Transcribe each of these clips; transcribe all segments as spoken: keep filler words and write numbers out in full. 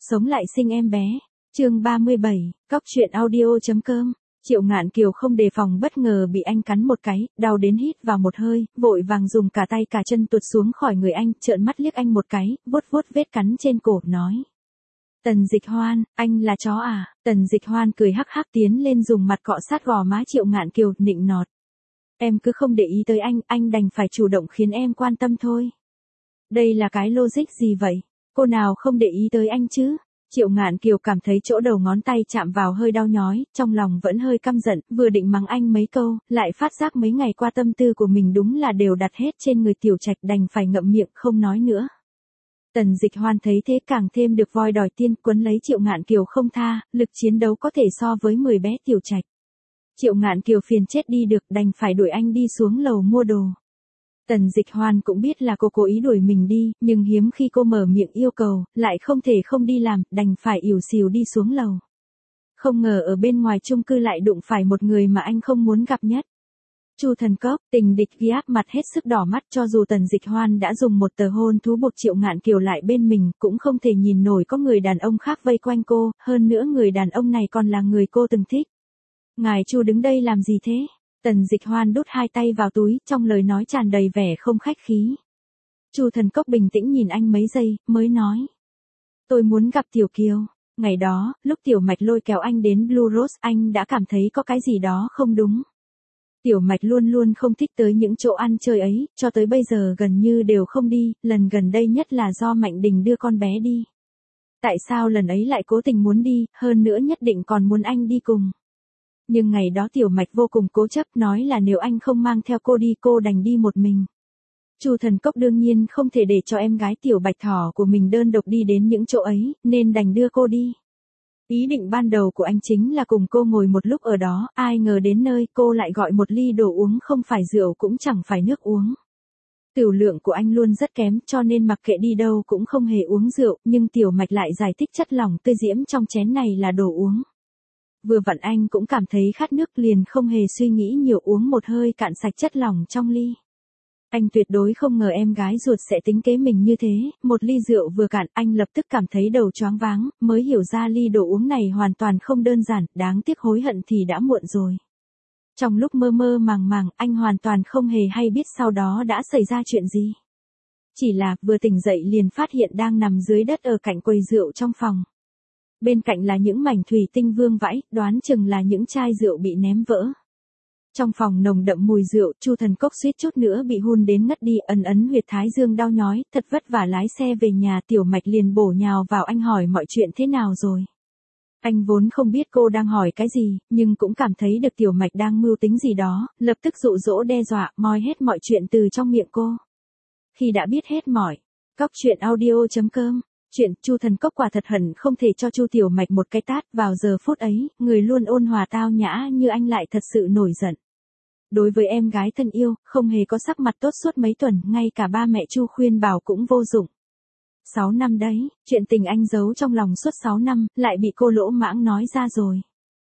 Sống lại sinh em bé. Chương ba mươi bảy, cóc truyện audio.com. Triệu Ngạn Kiều không đề phòng bất ngờ bị anh cắn một cái, đau đến hít vào một hơi, vội vàng dùng cả tay cả chân tuột xuống khỏi người anh, trợn mắt liếc anh một cái, vuốt vuốt vết cắn trên cổ, nói. Tần Dịch Hoan, anh là chó à? Tần Dịch Hoan cười hắc hắc tiến lên dùng mặt cọ sát gò má Triệu Ngạn Kiều, nịnh nọt. Em cứ không để ý tới anh, anh đành phải chủ động khiến em quan tâm thôi. Đây là cái logic gì vậy? Cô nào không để ý tới anh chứ? Triệu Ngạn Kiều cảm thấy chỗ đầu ngón tay chạm vào hơi đau nhói, trong lòng vẫn hơi căm giận, vừa định mắng anh mấy câu, lại phát giác mấy ngày qua tâm tư của mình đúng là đều đặt hết trên người Tiểu Trạch, đành phải ngậm miệng không nói nữa. Tần Dịch Hoan thấy thế càng thêm được voi đòi tiên, quấn lấy Triệu Ngạn Kiều không tha, lực chiến đấu có thể so với mười bé Tiểu Trạch. Triệu Ngạn Kiều phiền chết đi được, đành phải đuổi anh đi xuống lầu mua đồ. Tần Dịch Hoan cũng biết là cô cố ý đuổi mình đi, nhưng hiếm khi cô mở miệng yêu cầu, lại không thể không đi làm, đành phải ỉu xìu đi xuống lầu. Không ngờ ở bên ngoài chung cư lại đụng phải một người mà anh không muốn gặp nhất. Chu Thần Cốc, tình địch ghi áp mặt hết sức đỏ mắt, cho dù Tần Dịch Hoan đã dùng một tờ hôn thú buộc Triệu Ngạn Kiều lại bên mình, cũng không thể nhìn nổi có người đàn ông khác vây quanh cô, hơn nữa người đàn ông này còn là người cô từng thích. Ngài Chu đứng đây làm gì thế? Tần Dịch Hoan đút hai tay vào túi, trong lời nói tràn đầy vẻ không khách khí. Chu Thần Cốc bình tĩnh nhìn anh mấy giây, mới nói. Tôi muốn gặp Tiểu Kiều. Ngày đó, lúc Tiểu Mạch lôi kéo anh đến Blue Rose, anh đã cảm thấy có cái gì đó không đúng. Tiểu Mạch luôn luôn không thích tới những chỗ ăn chơi ấy, cho tới bây giờ gần như đều không đi, lần gần đây nhất là do Mạnh Đình đưa con bé đi. Tại sao lần ấy lại cố tình muốn đi, hơn nữa nhất định còn muốn anh đi cùng. Nhưng ngày đó Tiểu Mạch vô cùng cố chấp, nói là nếu anh không mang theo cô đi cô đành đi một mình. Chu Thần Cốc đương nhiên không thể để cho em gái Tiểu Bạch Thỏ của mình đơn độc đi đến những chỗ ấy, nên đành đưa cô đi. Ý định ban đầu của anh chính là cùng cô ngồi một lúc ở đó, ai ngờ đến nơi cô lại gọi một ly đồ uống không phải rượu cũng chẳng phải nước uống. Tiểu lượng của anh luôn rất kém, cho nên mặc kệ đi đâu cũng không hề uống rượu, nhưng Tiểu Mạch lại giải thích chất lỏng tươi diễm trong chén này là đồ uống. Vừa vặn anh cũng cảm thấy khát nước, liền không hề suy nghĩ nhiều uống một hơi cạn sạch chất lỏng trong ly. Anh tuyệt đối không ngờ em gái ruột sẽ tính kế mình như thế, một ly rượu vừa cạn anh lập tức cảm thấy đầu choáng váng, mới hiểu ra ly đồ uống này hoàn toàn không đơn giản, đáng tiếc hối hận thì đã muộn rồi. Trong lúc mơ mơ màng màng, anh hoàn toàn không hề hay biết sau đó đã xảy ra chuyện gì. Chỉ là vừa tỉnh dậy liền phát hiện đang nằm dưới đất ở cạnh quầy rượu trong phòng. Bên cạnh là những mảnh thủy tinh vương vãi, đoán chừng là những chai rượu bị ném vỡ. Trong phòng nồng đậm mùi rượu, Chu Thần Cốc suýt chút nữa bị hun đến ngất đi, ấn ấn huyệt thái dương đau nhói, thật vất vả lái xe về nhà. Tiểu Mạch liền bổ nhào vào anh hỏi mọi chuyện thế nào rồi. Anh vốn không biết cô đang hỏi cái gì, nhưng cũng cảm thấy được Tiểu Mạch đang mưu tính gì đó, lập tức dụ dỗ đe dọa, moi hết mọi chuyện từ trong miệng cô. Khi đã biết hết mọi, cóc truyện audio.com. Chuyện Chu Thần Cốc quả thật hận không thể cho Chu Tiểu Mạch một cái tát, vào giờ phút ấy, người luôn ôn hòa tao nhã như anh lại thật sự nổi giận. Đối với em gái thân yêu, không hề có sắc mặt tốt suốt mấy tuần, ngay cả ba mẹ Chu khuyên bảo cũng vô dụng. Sáu năm đấy, chuyện tình anh giấu trong lòng suốt sáu năm, lại bị cô lỗ mãng nói ra rồi.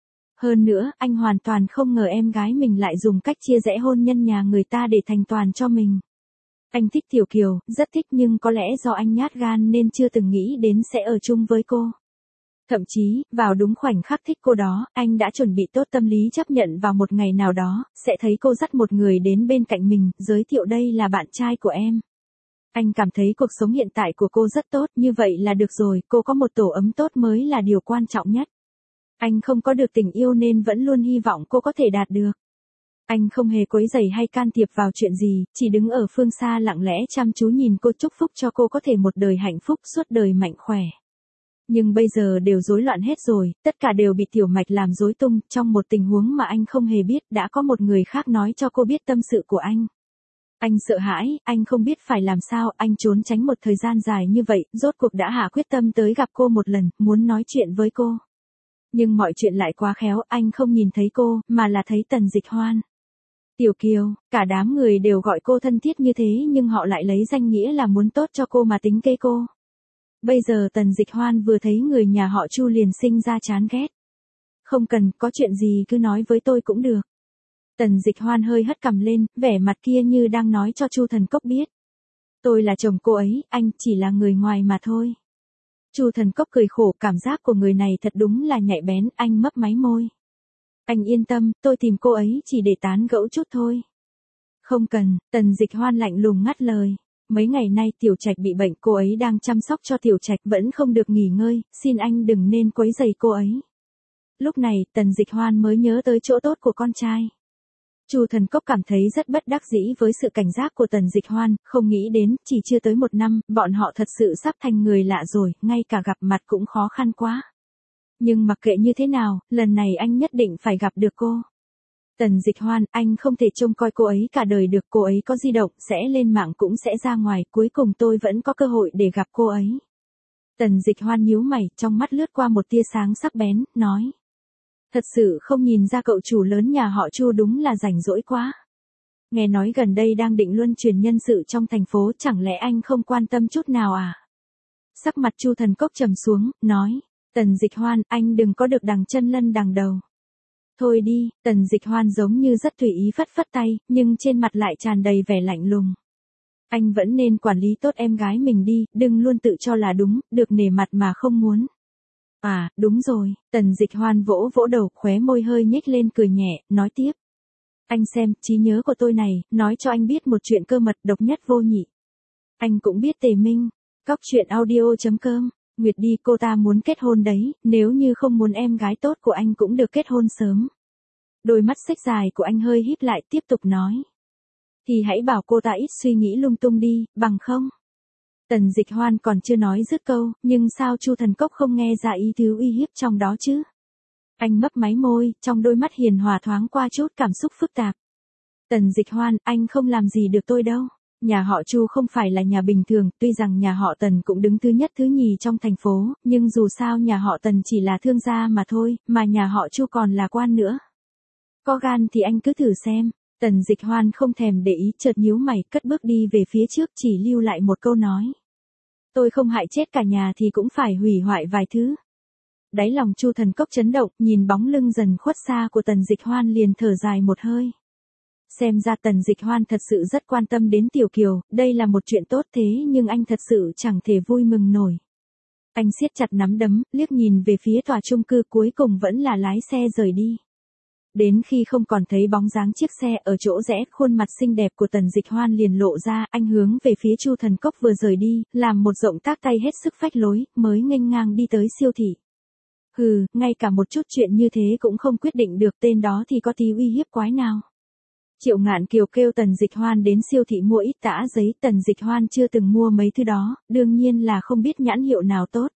Hơn nữa, anh hoàn toàn không ngờ em gái mình lại dùng cách chia rẽ hôn nhân nhà người ta để thành toàn cho mình. Anh thích Tiểu Kiều, rất thích, nhưng có lẽ do anh nhát gan nên chưa từng nghĩ đến sẽ ở chung với cô. Thậm chí, vào đúng khoảnh khắc thích cô đó, anh đã chuẩn bị tốt tâm lý chấp nhận vào một ngày nào đó, sẽ thấy cô dắt một người đến bên cạnh mình, giới thiệu đây là bạn trai của em. Anh cảm thấy cuộc sống hiện tại của cô rất tốt, như vậy là được rồi, cô có một tổ ấm tốt mới là điều quan trọng nhất. Anh không có được tình yêu nên vẫn luôn hy vọng cô có thể đạt được. Anh không hề quấy rầy hay can thiệp vào chuyện gì, chỉ đứng ở phương xa lặng lẽ chăm chú nhìn cô, chúc phúc cho cô có thể một đời hạnh phúc, suốt đời mạnh khỏe. Nhưng bây giờ đều rối loạn hết rồi, tất cả đều bị Tiểu Mạch làm rối tung, trong một tình huống mà anh không hề biết, đã có một người khác nói cho cô biết tâm sự của anh. Anh sợ hãi, anh không biết phải làm sao, anh trốn tránh một thời gian dài như vậy, rốt cuộc đã hạ quyết tâm tới gặp cô một lần, muốn nói chuyện với cô. Nhưng mọi chuyện lại quá khéo, anh không nhìn thấy cô, mà là thấy Tần Dịch Hoan. Tiểu Kiều, cả đám người đều gọi cô thân thiết như thế nhưng họ lại lấy danh nghĩa là muốn tốt cho cô mà tính kế cô. Bây giờ Tần Dịch Hoan vừa thấy người nhà họ Chu liền sinh ra chán ghét. Không cần, có chuyện gì cứ nói với tôi cũng được. Tần Dịch Hoan hơi hất cằm lên, vẻ mặt kia như đang nói cho Chu Thần Cốc biết. Tôi là chồng cô ấy, anh chỉ là người ngoài mà thôi. Chu Thần Cốc cười khổ, cảm giác của người này thật đúng là nhạy bén, anh mấp máy môi. Anh yên tâm, tôi tìm cô ấy chỉ để tán gẫu chút thôi. Không cần, Tần Dịch Hoan lạnh lùng ngắt lời. Mấy ngày nay Tiểu Trạch bị bệnh, cô ấy đang chăm sóc cho Tiểu Trạch vẫn không được nghỉ ngơi, xin anh đừng nên quấy rầy cô ấy. Lúc này, Tần Dịch Hoan mới nhớ tới chỗ tốt của con trai. Chu Thần Cốc cảm thấy rất bất đắc dĩ với sự cảnh giác của Tần Dịch Hoan, không nghĩ đến, chỉ chưa tới một năm, bọn họ thật sự sắp thành người lạ rồi, ngay cả gặp mặt cũng khó khăn quá. Nhưng mặc kệ như thế nào, lần này anh nhất định phải gặp được cô. Tần Dịch Hoan, anh không thể trông coi cô ấy cả đời được, cô ấy có di động, sẽ lên mạng cũng sẽ ra ngoài, cuối cùng tôi vẫn có cơ hội để gặp cô ấy. Tần Dịch Hoan nhíu mày, trong mắt lướt qua một tia sáng sắc bén, nói. Thật sự không nhìn ra cậu chủ lớn nhà họ Chu đúng là rảnh rỗi quá. Nghe nói gần đây đang định luân chuyển nhân sự trong thành phố, chẳng lẽ anh không quan tâm chút nào à? Sắc mặt Chu Thần Cốc trầm xuống, nói. Tần Dịch Hoan, anh đừng có được đằng chân lân đằng đầu. Thôi đi, Tần Dịch Hoan giống như rất tùy ý phất phất tay, nhưng trên mặt lại tràn đầy vẻ lạnh lùng. Anh vẫn nên quản lý tốt em gái mình đi, đừng luôn tự cho là đúng, được nể mặt mà không muốn. À, đúng rồi, Tần Dịch Hoan vỗ vỗ đầu, khóe môi hơi nhếch lên cười nhẹ, nói tiếp. Anh xem, trí nhớ của tôi này, nói cho anh biết một chuyện cơ mật độc nhất vô nhị. Anh cũng biết Tề Minh, Cóc Truyện Audio chấm com. Nguyệt đi, cô ta muốn kết hôn đấy, nếu như không muốn em gái tốt của anh cũng được kết hôn sớm. Đôi mắt xếch dài của anh hơi híp lại, tiếp tục nói. Thì hãy bảo cô ta ít suy nghĩ lung tung đi, bằng không. Tần Dịch Hoan còn chưa nói dứt câu, nhưng sao Chu Thần Cốc không nghe ra ý tứ uy hiếp trong đó chứ? Anh mấp máy môi, trong đôi mắt hiền hòa thoáng qua chút cảm xúc phức tạp. Tần Dịch Hoan, anh không làm gì được tôi đâu. Nhà họ Chu không phải là nhà bình thường, tuy rằng nhà họ Tần cũng đứng thứ nhất thứ nhì trong thành phố, nhưng dù sao nhà họ Tần chỉ là thương gia mà thôi, mà nhà họ Chu còn là quan nữa. Có gan thì anh cứ thử xem. Tần Dịch Hoan không thèm để ý, chợt nhíu mày, cất bước đi về phía trước, chỉ lưu lại một câu nói. Tôi không hại chết cả nhà thì cũng phải hủy hoại vài thứ. Đáy lòng Chu Thần Cốc chấn động, nhìn bóng lưng dần khuất xa của Tần Dịch Hoan liền thở dài một hơi. Xem ra Tần Dịch Hoan thật sự rất quan tâm đến Tiểu Kiều, đây là một chuyện tốt thế nhưng anh thật sự chẳng thể vui mừng nổi. Anh siết chặt nắm đấm, liếc nhìn về phía tòa chung cư, cuối cùng vẫn là lái xe rời đi. Đến khi không còn thấy bóng dáng chiếc xe ở chỗ rẽ, khuôn mặt xinh đẹp của Tần Dịch Hoan liền lộ ra, anh hướng về phía Chu Thần Cốc vừa rời đi, làm một động tác tay hết sức phách lối, mới nghênh ngang đi tới siêu thị. Hừ, ngay cả một chút chuyện như thế cũng không quyết định được, tên đó thì có tí uy hiếp quái nào. Triệu Ngạn Kiều kêu Tần Dịch Hoan đến siêu thị mua ít tã giấy, Tần Dịch Hoan chưa từng mua mấy thứ đó, đương nhiên là không biết nhãn hiệu nào tốt.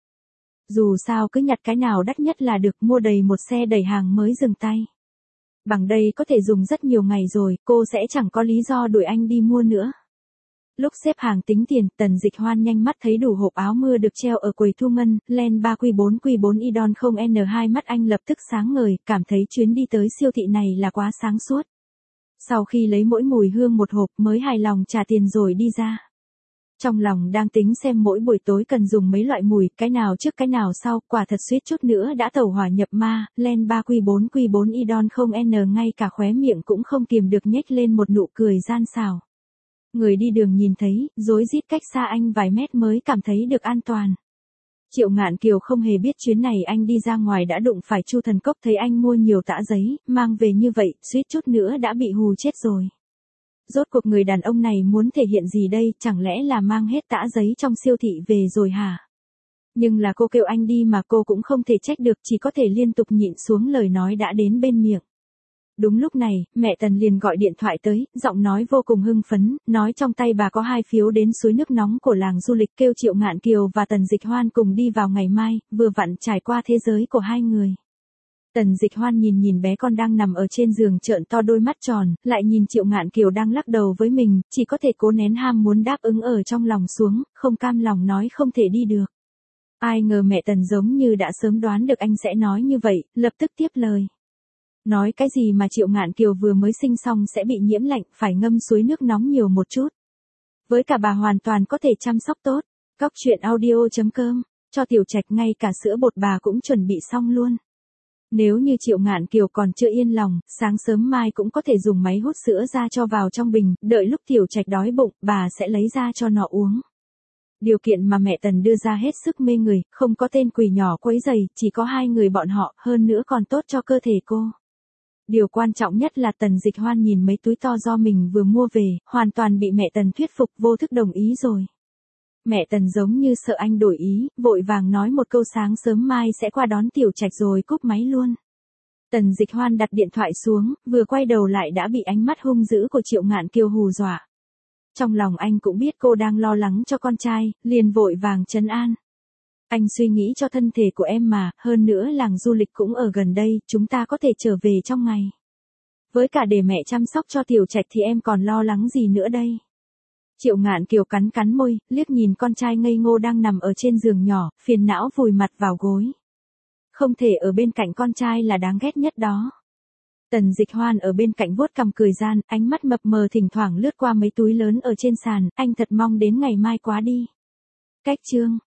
Dù sao cứ nhặt cái nào đắt nhất là được, mua đầy một xe đẩy hàng mới dừng tay. Bằng đây có thể dùng rất nhiều ngày rồi, cô sẽ chẳng có lý do đuổi anh đi mua nữa. Lúc xếp hàng tính tiền, Tần Dịch Hoan nhanh mắt thấy đủ hộp áo mưa được treo ở quầy thu ngân, len ba Q bốn Q bốn Idon không N hai, mắt anh lập tức sáng ngời, cảm thấy chuyến đi tới siêu thị này là quá sáng suốt. Sau khi lấy mỗi mùi hương một hộp mới hài lòng trả tiền rồi đi ra. Trong lòng đang tính xem mỗi buổi tối cần dùng mấy loại mùi, cái nào trước cái nào sau, quả thật suýt chút nữa đã tẩu hỏa nhập ma, len ba Q bốn Q bốn Idon không N, ngay cả khóe miệng cũng không kiềm được nhếch lên một nụ cười gian xảo. Người đi đường nhìn thấy, rối rít cách xa anh vài mét mới cảm thấy được an toàn. Triệu Ngạn Kiều không hề biết chuyến này anh đi ra ngoài đã đụng phải Chu Thần Cốc, thấy anh mua nhiều tã giấy, mang về như vậy, suýt chút nữa đã bị hù chết rồi. Rốt cuộc người đàn ông này muốn thể hiện gì đây, chẳng lẽ là mang hết tã giấy trong siêu thị về rồi hả? Nhưng là cô kêu anh đi mà cô cũng không thể trách được, chỉ có thể liên tục nhịn xuống lời nói đã đến bên miệng. Đúng lúc này, mẹ Tần liền gọi điện thoại tới, giọng nói vô cùng hưng phấn, nói trong tay bà có hai phiếu đến suối nước nóng của làng du lịch, kêu Triệu Ngạn Kiều và Tần Dịch Hoan cùng đi vào ngày mai, vừa vặn trải qua thế giới của hai người. Tần Dịch Hoan nhìn nhìn bé con đang nằm ở trên giường trợn to đôi mắt tròn, lại nhìn Triệu Ngạn Kiều đang lắc đầu với mình, chỉ có thể cố nén ham muốn đáp ứng ở trong lòng xuống, không cam lòng nói không thể đi được. Ai ngờ mẹ Tần giống như đã sớm đoán được anh sẽ nói như vậy, lập tức tiếp lời. Nói cái gì mà Triệu Ngạn Kiều vừa mới sinh xong sẽ bị nhiễm lạnh, phải ngâm suối nước nóng nhiều một chút. Với cả bà hoàn toàn có thể chăm sóc tốt. Cóc Truyện Audio chấm com, cho Tiểu Trạch ngay cả sữa bột bà cũng chuẩn bị xong luôn. Nếu như Triệu Ngạn Kiều còn chưa yên lòng, sáng sớm mai cũng có thể dùng máy hút sữa ra cho vào trong bình, đợi lúc Tiểu Trạch đói bụng, bà sẽ lấy ra cho nó uống. Điều kiện mà mẹ Tần đưa ra hết sức mê người, không có tên quỷ nhỏ quấy rầy, chỉ có hai người bọn họ, hơn nữa còn tốt cho cơ thể cô. Điều quan trọng nhất là Tần Dịch Hoan nhìn mấy túi to do mình vừa mua về, hoàn toàn bị mẹ Tần thuyết phục, vô thức đồng ý rồi. Mẹ Tần giống như sợ anh đổi ý, vội vàng nói một câu sáng sớm mai sẽ qua đón Tiểu Trạch rồi cúp máy luôn. Tần Dịch Hoan đặt điện thoại xuống, vừa quay đầu lại đã bị ánh mắt hung dữ của Triệu Ngạn Kiều hù dọa. Trong lòng anh cũng biết cô đang lo lắng cho con trai, liền vội vàng trấn an. Anh suy nghĩ cho thân thể của em mà, hơn nữa làng du lịch cũng ở gần đây, chúng ta có thể trở về trong ngày. Với cả để mẹ chăm sóc cho Tiểu Trạch thì em còn lo lắng gì nữa đây. Triệu Ngạn Kiều cắn cắn môi, liếc nhìn con trai ngây ngô đang nằm ở trên giường nhỏ, phiền não vùi mặt vào gối. Không thể ở bên cạnh con trai là đáng ghét nhất đó. Tần Dịch Hoan ở bên cạnh vuốt cằm cười gian, ánh mắt mập mờ thỉnh thoảng lướt qua mấy túi lớn ở trên sàn, anh thật mong đến ngày mai quá đi. Cách chương